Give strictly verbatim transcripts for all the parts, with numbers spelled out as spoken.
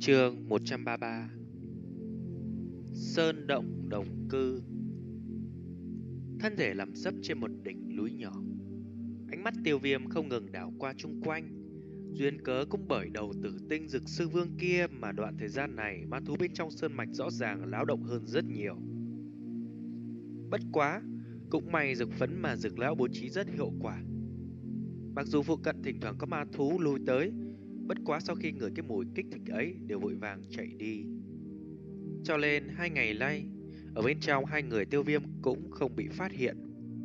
Chương một trăm ba mươi ba. Sơn động đồng cư. Thân thể nằm sấp trên một đỉnh núi nhỏ, ánh mắt Tiêu Viêm không ngừng đảo qua chung quanh. Duyên cớ cũng bởi đầu tử tinh Dực Sư Vương kia mà đoạn thời gian này ma thú bên trong sơn mạch rõ ràng láo động hơn rất nhiều. Bất quá, cũng may dược phấn mà Dực lão bố trí rất hiệu quả. Mặc dù phụ cận thỉnh thoảng có ma thú lui tới, bất quá sau khi ngửi cái mùi kích thích ấy đều vội vàng chạy đi. Cho nên hai ngày nay, ở bên trong hai người Tiêu Viêm cũng không bị phát hiện.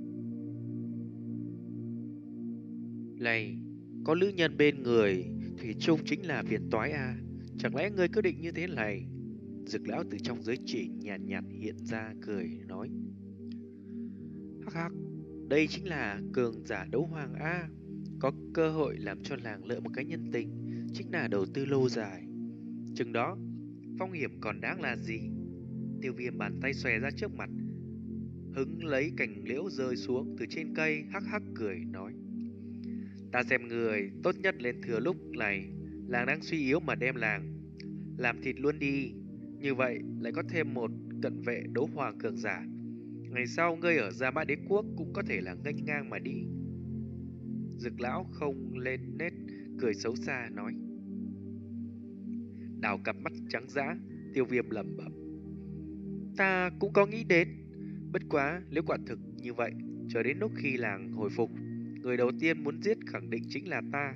Này, có nữ nhân bên người, thủy chung chính là phiền toái à? Chẳng lẽ ngươi cứ định như thế này? Dực lão từ trong giới chỉ nhàn nhạt, nhạt hiện ra cười nói. Hắc hắc, đây chính là cường giả đấu hoàng A. Có cơ hội làm cho làng lợi một cái nhân tình, chính là đầu tư lâu dài. Chừng đó, phong hiểm còn đáng là gì? Tiêu Viêm bàn tay xòe ra trước mặt, hứng lấy cành liễu rơi xuống từ trên cây, hắc hắc cười nói. Ta xem người tốt nhất lên thừa lúc này, làng đang suy yếu mà đem làng làm thịt luôn đi. Như vậy lại có thêm một cận vệ đấu hoàng cường giả. Ngày sau ngươi ở Gia Mã Đế Quốc cũng có thể là nghênh ngang mà đi. Dực lão không lên nét cười xấu xa nói. Đào cặp mắt trắng dã, Tiêu Viêm lẩm bẩm. Ta cũng có nghĩ đến. Bất quá nếu quả thực như vậy, chờ đến lúc khi làng hồi phục, người đầu tiên muốn giết khẳng định chính là ta.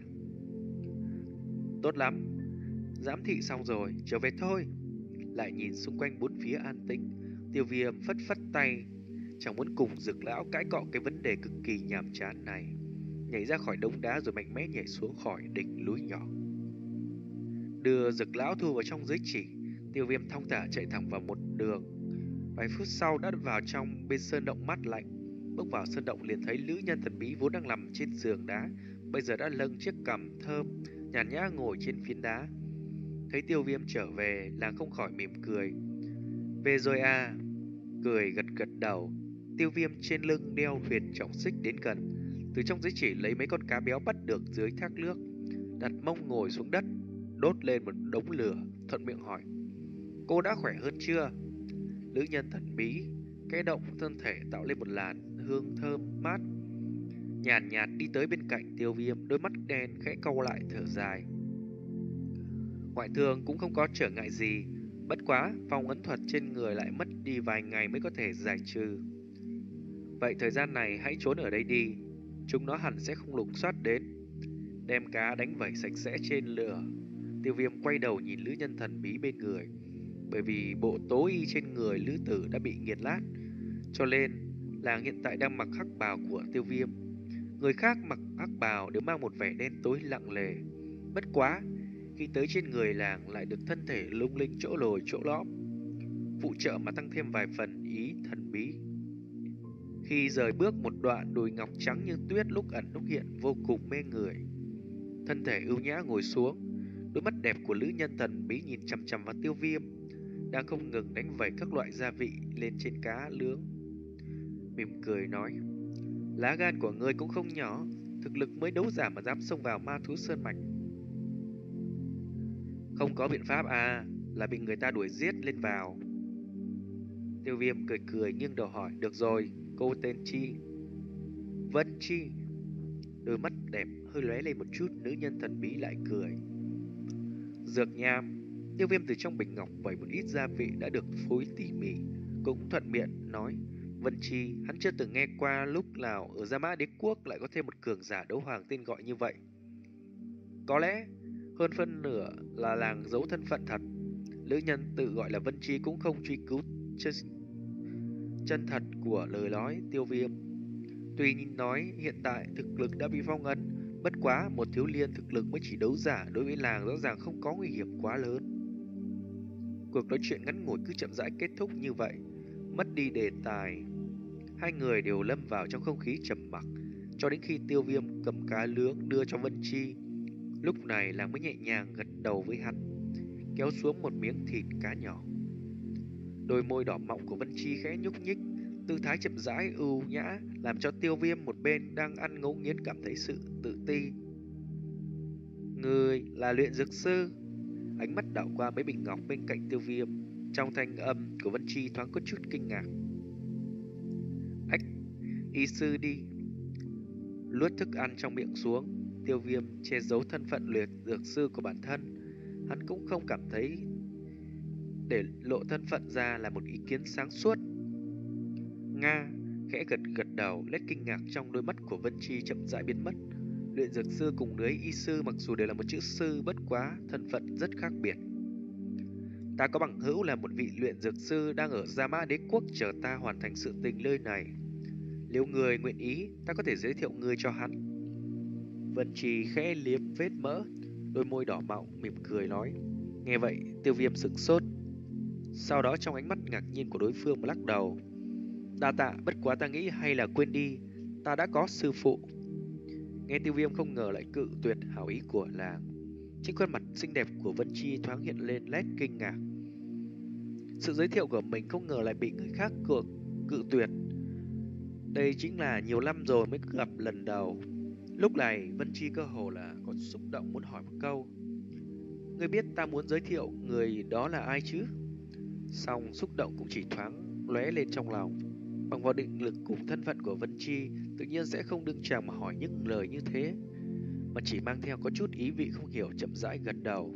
Tốt lắm, giám thị xong rồi, trở về thôi. Lại nhìn xung quanh bốn phía an tĩnh, Tiêu Viêm phất phất tay, chẳng muốn cùng Dực lão cãi cọ cái vấn đề cực kỳ nhàm chán này. Nhảy ra khỏi đống đá rồi mạnh mẽ nhảy xuống khỏi đỉnh núi nhỏ. Đưa Dực lão thu vào trong giới chỉ, Tiêu Viêm thong thả chạy thẳng vào một đường. Vài phút sau đã vào trong bên sơn động mát lạnh. Bước vào sơn động liền thấy nữ nhân thần bí vốn đang nằm trên giường đá, bây giờ đã lâng chiếc cằm thơm nhàn nhã ngồi trên phiến đá. Thấy Tiêu Viêm trở về, nàng không khỏi mỉm cười. Về rồi à? Cười gật gật đầu. Tiêu Viêm trên lưng đeo huyền trọng xích đến gần, từ trong giới chỉ lấy mấy con cá béo bắt được dưới thác nước, đặt mông ngồi xuống đất, đốt lên một đống lửa, thuận miệng hỏi. Cô đã khỏe hơn chưa? Nữ nhân thần bí cái động thân thể tạo lên một làn hương thơm mát, nhàn nhạt, nhạt đi tới bên cạnh Tiêu Viêm, đôi mắt đen khẽ cau lại thở dài. Ngoại thương cũng không có trở ngại gì, bất quá phong ấn thuật trên người lại mất đi vài ngày mới có thể giải trừ. Vậy thời gian này hãy trốn ở đây đi, chúng nó hẳn sẽ không lục soát đến. Đem cá đánh vẩy sạch sẽ trên lửa. Tiêu Viêm quay đầu nhìn nữ nhân thần bí bên người. Bởi vì bộ tố y trên người nữ tử đã bị nghiền nát, cho nên làng hiện tại đang mặc hắc bào của Tiêu Viêm. Người khác mặc hắc bào đều mang một vẻ đen tối lặng lề. Bất quá, khi tới trên người làng lại được thân thể lung linh chỗ lồi chỗ lõm, phụ trợ mà tăng thêm vài phần ý thần bí. Khi rời bước một đoạn, đùi ngọc trắng như tuyết lúc ẩn lúc hiện vô cùng mê người. Thân thể ưu nhã ngồi xuống, đôi mắt đẹp của nữ nhân thần bí nhìn chằm chằm vào Tiêu Viêm, đang không ngừng đánh vẩy các loại gia vị lên trên cá nướng. Mỉm cười nói, lá gan của ngươi cũng không nhỏ, thực lực mới đấu giả mà dám xông vào ma thú sơn mạch. Không có biện pháp à, là bị người ta đuổi giết lên vào. Tiêu Viêm cười cười nghiêng đầu hỏi, được rồi, cô tên chi? Vân Chi. Đôi mắt đẹp hơi lóe lên một chút, nữ nhân thần bí lại cười. Dược nham. Tiêu Viêm từ trong bình ngọc vẩy một ít gia vị đã được phối tỉ mỉ, cũng thuận miệng nói. Vân Chi, hắn chưa từng nghe qua lúc nào ở Gia Mã Đế Quốc lại có thêm một cường giả đấu hoàng tên gọi như vậy. Có lẽ hơn phân nửa là làng giấu thân phận thật. Nữ nhân tự gọi là Vân Chi cũng không truy cứu chân, chân thật của lời nói Tiêu Viêm. Tuy nhìn nói hiện tại thực lực đã bị phong ấn, bất quá một thiếu liên thực lực mới chỉ đấu giả đối với làng rõ ràng không có nguy hiểm quá lớn. Cuộc nói chuyện ngắn ngủi cứ chậm rãi kết thúc như vậy, mất đi đề tài. Hai người đều lâm vào trong không khí trầm mặc, cho đến khi Tiêu Viêm cầm cá nướng đưa cho Vân Chi. Lúc này làng mới nhẹ nhàng gật đầu với hắn, kéo xuống một miếng thịt cá nhỏ. Đôi môi đỏ mọng của Vân Chi khẽ nhúc nhích, tư thái chậm rãi ưu nhã, làm cho Tiêu Viêm một bên đang ăn ngấu nghiến cảm thấy sự tự ti. Người là luyện dược sư? Ánh mắt đảo qua mấy bình ngọc bên cạnh Tiêu Viêm. Trong thanh âm của Vân Chi thoáng có chút kinh ngạc. Ách, y sư đi. Luốt thức ăn trong miệng xuống, Tiêu Viêm che giấu thân phận luyện dược sư của bản thân. Hắn cũng không cảm thấy để lộ thân phận ra là một ý kiến sáng suốt. Nga khẽ gật gật đầu, nét kinh ngạc trong đôi mắt của Vân Chi chậm rãi biến mất. Luyện dược sư cùng lưới y sư mặc dù đều là một chữ sư, bất quá thân phận rất khác biệt. Ta có bằng hữu là một vị luyện dược sư đang ở Gia Mã Đế Quốc chờ ta hoàn thành sự tình nơi này. Nếu người nguyện ý, ta có thể giới thiệu người cho hắn. Vân Trì khẽ liếm vết mỡ, đôi môi đỏ mọng mỉm cười nói. Nghe vậy, Tiêu Viêm sửng sốt. Sau đó trong ánh mắt ngạc nhiên của đối phương mà lắc đầu. Đa tạ, bất quá ta nghĩ hay là quên đi, ta đã có sư phụ. Nghe Tiêu Viêm không ngờ lại cự tuyệt hảo ý của làng. Trên khuôn mặt xinh đẹp của Vân Chi thoáng hiện lên nét kinh ngạc. Sự giới thiệu của mình không ngờ lại bị người khác cự, cự tuyệt. Đây chính là nhiều năm rồi mới gặp lần đầu. Lúc này Vân Chi cơ hồ là còn xúc động muốn hỏi một câu. Ngươi biết ta muốn giới thiệu người đó là ai chứ? Xong xúc động cũng chỉ thoáng lóe lên trong lòng. Bằng vào định lực cùng thân phận của Vân Chi, tự nhiên sẽ không đương chàng mà hỏi những lời như thế, mà chỉ mang theo có chút ý vị không hiểu, chậm rãi gật đầu.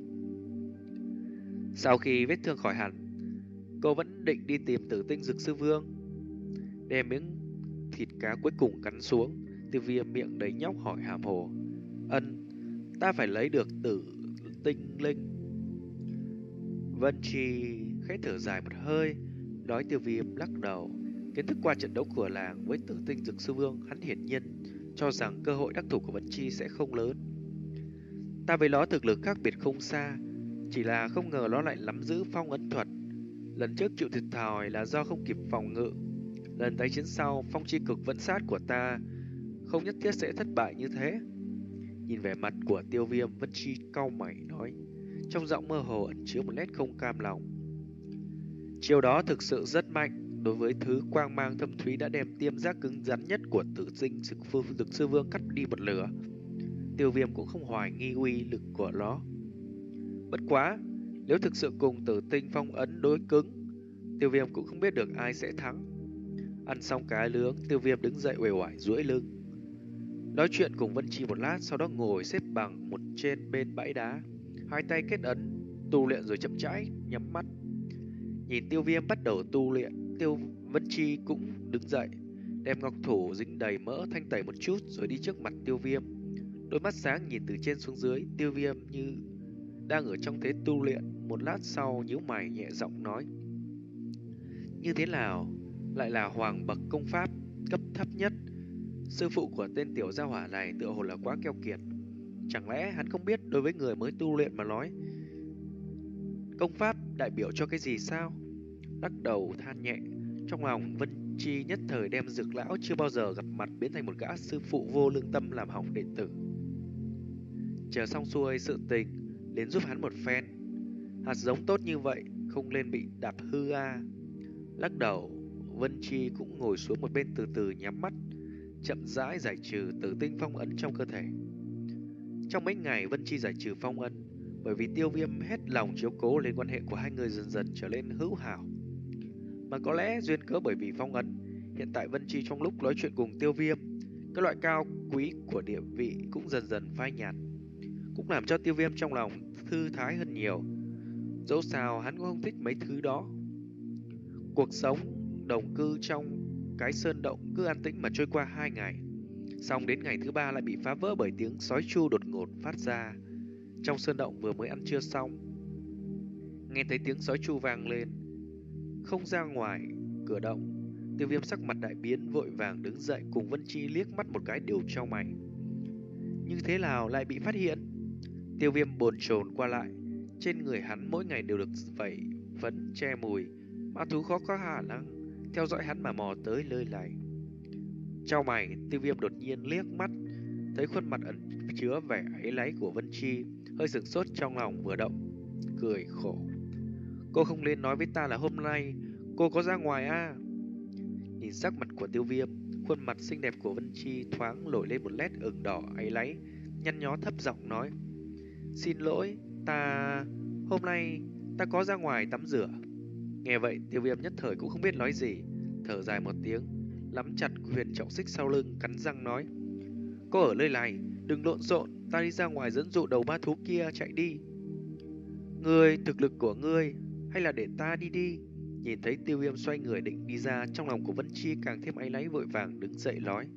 Sau khi vết thương khỏi hẳn, cô vẫn định đi tìm Tử Tinh Dược Sư Vương. Đem miếng thịt cá cuối cùng cắn xuống, Tiêu Viêm miệng đầy nhóc hỏi hàm hồ. Ân, ta phải lấy được Tử Tinh Linh. Vân Chi khẽ thở dài một hơi, nói Tiêu Viêm lắc đầu. Kiến thức qua trận đấu của làng với Tử Tinh Dược Sư Vương, hắn hiển nhiên cho rằng cơ hội đắc thủ của Vân Chi sẽ không lớn. Ta với nó thực lực khác biệt không xa, chỉ là không ngờ nó lại nắm giữ phong ấn thuật. Lần trước chịu thiệt thòi là do không kịp phòng ngự. Lần tái chiến sau, phong chi cực vẫn sát của ta không nhất thiết sẽ thất bại như thế. Nhìn vẻ mặt của Tiêu Viêm, Vân Chi cau mày nói, trong giọng mơ hồ ẩn chứa một nét không cam lòng. Chiều đó thực sự rất mạnh. Đối với thứ quang mang thâm thúy đã đem tiêm giác cứng rắn nhất của Tử Tinh Dược Sư Vương cắt đi một nửa. Tiêu Viêm cũng không hoài nghi uy lực của nó. Bất quá, nếu thực sự cùng Tử Tinh phong ấn đối cứng, Tiêu Viêm cũng không biết được ai sẽ thắng. Ăn xong cá nướng, Tiêu Viêm đứng dậy uể oải duỗi lưng, nói chuyện cùng Vân Chi một lát, sau đó ngồi xếp bằng một trên bên bãi đá, hai tay kết ấn tu luyện rồi chậm rãi nhắm mắt. Nhìn Tiêu Viêm bắt đầu tu luyện, Tiêu Vân Chi cũng đứng dậy, đem ngọc thủ dính đầy mỡ thanh tẩy một chút rồi đi trước mặt Tiêu Viêm. Đôi mắt sáng nhìn từ trên xuống dưới, Tiêu Viêm như đang ở trong thế tu luyện. Một lát sau nhíu mày nhẹ giọng nói, như thế nào lại là hoàng bậc công pháp cấp thấp nhất? Sư phụ của tên tiểu gia hỏa này tựa hồ là quá keo kiệt. Chẳng lẽ hắn không biết đối với người mới tu luyện mà nói, công pháp đại biểu cho cái gì sao? Lắc đầu than nhẹ, trong lòng Vân Chi nhất thời đem Dược lão chưa bao giờ gặp mặt biến thành một gã sư phụ vô lương tâm làm hỏng đệ tử. Chờ xong xuôi sự tình, đến giúp hắn một phen. Hạt giống tốt như vậy không lên bị đạp hư a. Lắc đầu, Vân Chi cũng ngồi xuống một bên từ từ nhắm mắt, chậm rãi giải trừ Tử Tinh phong ấn trong cơ thể. Trong mấy ngày Vân Chi giải trừ phong ấn, bởi vì Tiêu Viêm hết lòng chiếu cố nên quan hệ của hai người dần dần trở nên hữu hảo. Mà có lẽ duyên cớ bởi vì phong ấn, hiện tại Vân Chi trong lúc nói chuyện cùng Tiêu Viêm, cái loại cao quý của địa vị cũng dần dần phai nhạt, cũng làm cho Tiêu Viêm trong lòng thư thái hơn nhiều. Dẫu sao hắn cũng không thích mấy thứ đó. Cuộc sống đồng cư trong cái sơn động cứ an tĩnh mà trôi qua hai ngày. Xong đến ngày thứ ba lại bị phá vỡ bởi tiếng sói chu đột ngột phát ra. Trong sơn động vừa mới ăn trưa xong, nghe thấy tiếng sói chu vang lên. Không ra ngoài cửa động, Tiêu Viêm sắc mặt đại biến, vội vàng đứng dậy cùng Vân Chi liếc mắt một cái đều trao mày. Như thế nào lại bị phát hiện? Tiêu Viêm bồn chồn qua lại, trên người hắn mỗi ngày đều được vẩy phấn che mùi, ma thú khó có khả năng theo dõi hắn mà mò tới nơi này. Trao mày, Tiêu Viêm đột nhiên liếc mắt thấy khuôn mặt ẩn chứa vẻ áy náy của Vân Chi, hơi sửng sốt trong lòng vừa động, cười khổ. Cô không nên nói với ta là hôm nay cô có ra ngoài à? Nhìn sắc mặt của Tiêu Viêm, khuôn mặt xinh đẹp của Vân Chi thoáng nổi lên một nét ửng đỏ áy náy, nhăn nhó thấp giọng nói, xin lỗi, ta Hôm nay ta có ra ngoài tắm rửa. Nghe vậy, Tiêu Viêm nhất thời cũng không biết nói gì, thở dài một tiếng, nắm chặt huyền trọng xích sau lưng, cắn răng nói: "Có ở nơi này, đừng lộn xộn, ta đi ra ngoài dẫn dụ đầu ma thú kia chạy đi." "Ngươi, thực lực của ngươi, hay là để ta đi đi?" Nhìn thấy Tiêu Viêm xoay người định đi ra, trong lòng của Vân Chi càng thêm áy náy, vội vàng đứng dậy nói: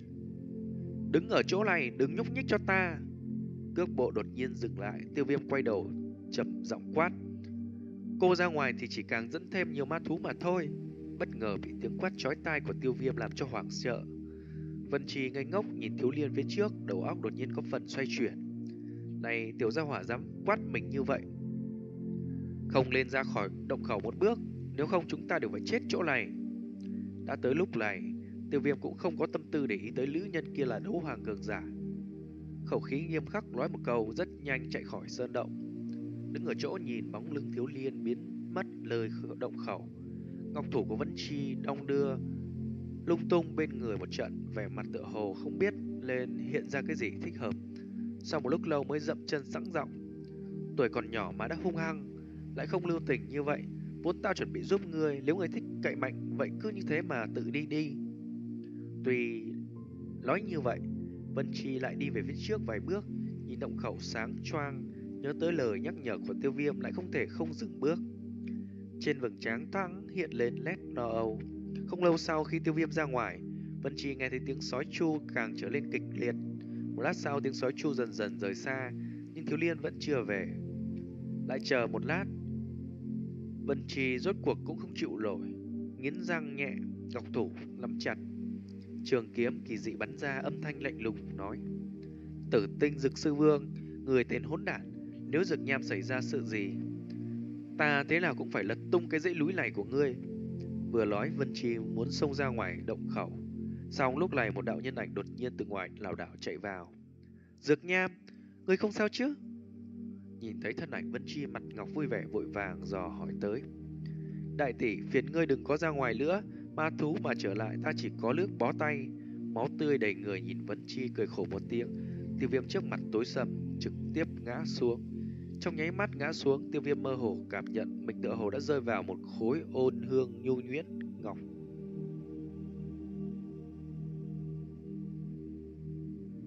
"Đứng ở chỗ này, đừng nhúc nhích cho ta." Cước bộ đột nhiên dừng lại, Tiêu Viêm quay đầu, trầm giọng quát: "Cô ra ngoài thì chỉ càng dẫn thêm nhiều ma thú mà thôi." Bất ngờ bị tiếng quát chói tai của Tiêu Viêm làm cho hoảng sợ. Vân Trì ngây ngốc nhìn Thiếu Liên phía trước, đầu óc đột nhiên có phần xoay chuyển. Này, tiểu gia hỏa dám quát mình như vậy, không lên ra khỏi động khẩu một bước, nếu không chúng ta đều phải chết chỗ này. Đã tới lúc này, Tiêu Viêm cũng không có tâm tư để ý tới nữ nhân kia là đấu hoàng cường giả. Khẩu khí nghiêm khắc nói một câu, rất nhanh chạy khỏi sơn động, đứng ở chỗ nhìn bóng lưng Thiếu Liên biến mất lời động khẩu. Ngọc thủ của Vân Chi đong đưa lung tung bên người một trận, vẻ mặt tựa hồ không biết lên hiện ra cái gì thích hợp. Sau một lúc lâu mới dậm chân sẵn giọng: "Tuổi còn nhỏ mà đã hung hăng, lại không lưu tình như vậy. Vốn tao chuẩn bị giúp ngươi, nếu ngươi thích cậy mạnh, vậy cứ như thế mà tự đi đi." Tuy nói như vậy, Vân Chi lại đi về phía trước vài bước, nhìn động khẩu sáng choang, nhớ tới lời nhắc nhở của Tiêu Viêm, lại không thể không dừng bước. Trên vầng trán thoáng hiện lên nét lo âu. Không lâu sau, khi Tiêu Viêm ra ngoài, Vân Chi nghe thấy tiếng sói chu càng trở lên kịch liệt. Một lát sau, tiếng sói chu dần dần rời xa, nhưng Thiếu Liên vẫn chưa về. Lại chờ một lát, Vân Chi rốt cuộc cũng không chịu nổi, nghiến răng nhẹ, ngọc thủ nắm chặt trường kiếm kỳ dị bắn ra, âm thanh lạnh lùng nói: "Tử Tinh Dực Sư Vương, người tên hỗn đản, nếu Dực Nham xảy ra sự gì, ta thế nào cũng phải lật tung cái dãy núi này của ngươi." Vừa nói, Vân Chi muốn xông ra ngoài động khẩu. Xong lúc này một đạo nhân ảnh đột nhiên từ ngoài lảo đảo chạy vào. "Dược Nham, ngươi không sao chứ?" Nhìn thấy thân ảnh Vân Chi, mặt ngọc vui vẻ vội vàng dò hỏi tới: "Đại tỷ, phiền ngươi đừng có ra ngoài nữa, ma thú mà trở lại ta chỉ có nước bó tay." Máu tươi đầy người, nhìn Vân Chi cười khổ một tiếng. Tiêu Viêm trước mặt tối sầm, trực tiếp ngã xuống. Trong nháy mắt ngã xuống, Tiêu Viêm mơ hồ cảm nhận mình tựa hồ đã rơi vào một khối ôn hương nhu nhuyễn ngọc